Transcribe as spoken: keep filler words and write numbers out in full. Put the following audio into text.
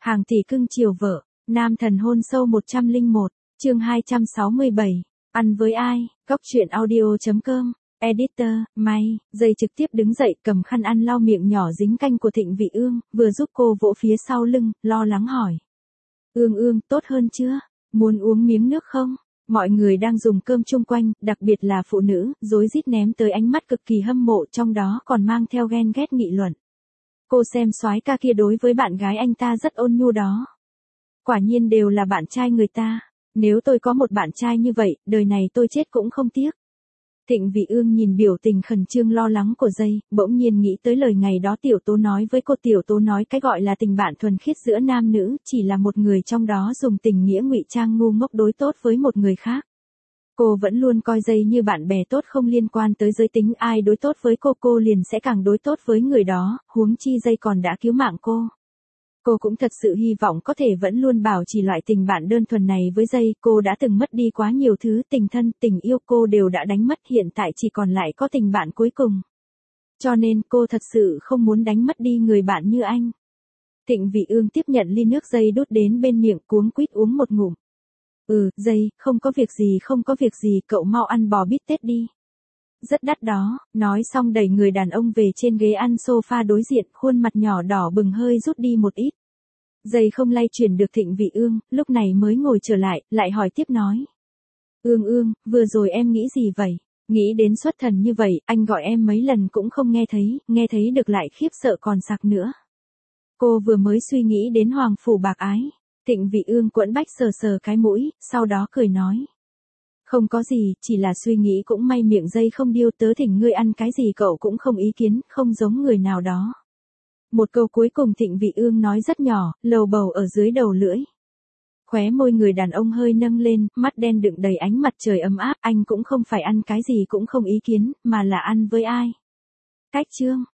Hàng tỷ cưng chiều vợ, nam thần hôn sâu một trăm lẻ một, chương hai trăm sáu mươi bảy, ăn với ai, góc truyện audio.com, editor, May, dây trực tiếp đứng dậy cầm khăn ăn lau miệng nhỏ dính canh của Thịnh Vị Ương, vừa giúp cô vỗ phía sau lưng, lo lắng hỏi. Ương Ương, tốt hơn chưa? Muốn uống miếng nước không? Mọi người đang dùng cơm chung quanh, đặc biệt là phụ nữ, rối rít ném tới ánh mắt cực kỳ hâm mộ, trong đó còn mang theo ghen ghét nghị luận. Cô xem soái ca kia đối với bạn gái anh ta rất ôn nhu đó. Quả nhiên đều là bạn trai người ta. Nếu tôi có một bạn trai như vậy, đời này tôi chết cũng không tiếc. Thịnh Vị Ương nhìn biểu tình khẩn trương lo lắng của Dây, bỗng nhiên nghĩ tới lời ngày đó Tiểu Tố nói với cô. Tiểu Tố nói cái gọi là tình bạn thuần khiết giữa nam nữ, chỉ là một người trong đó dùng tình nghĩa ngụy trang ngu ngốc đối tốt với một người khác. Cô vẫn luôn coi Dây như bạn bè tốt không liên quan tới giới tính, ai đối tốt với cô cô liền sẽ càng đối tốt với người đó, huống chi Dây còn đã cứu mạng cô. Cô cũng thật sự hy vọng có thể vẫn luôn bảo trì loại tình bạn đơn thuần này với Dây, cô đã từng mất đi quá nhiều thứ, tình thân, tình yêu cô đều đã đánh mất, hiện tại chỉ còn lại có tình bạn cuối cùng. Cho nên cô thật sự không muốn đánh mất đi người bạn như anh. Thịnh Vị Ương tiếp nhận ly nước Dây đút đến bên miệng, cuống quýt uống một ngụm. Ừ, Dây, không có việc gì không có việc gì, cậu mau ăn bò bít tết đi. Rất đắt đó, nói xong đẩy người đàn ông về trên ghế ăn sofa đối diện, khuôn mặt nhỏ đỏ bừng hơi rút đi một ít. Dây không lay chuyển được Thịnh Vị Ương, lúc này mới ngồi trở lại, lại hỏi tiếp nói. Ương Ương, vừa rồi em nghĩ gì vậy? Nghĩ đến xuất thần như vậy, anh gọi em mấy lần cũng không nghe thấy, nghe thấy được lại khiếp sợ còn sặc nữa. Cô vừa mới suy nghĩ đến Hoàng Phủ Bạc Ái. Thịnh Vị Ương quẫn bách sờ sờ cái mũi, sau đó cười nói. Không có gì, chỉ là suy nghĩ cũng may miệng Dây không điêu, tớ thỉnh ngươi ăn cái gì cậu cũng không ý kiến, không giống người nào đó. Một câu cuối cùng Thịnh Vị Ương nói rất nhỏ, lầu bầu ở dưới đầu lưỡi. Khóe môi người đàn ông hơi nâng lên, mắt đen đựng đầy ánh mặt trời ấm áp, anh cũng không phải ăn cái gì cũng không ý kiến, mà là ăn với ai. Cách chương.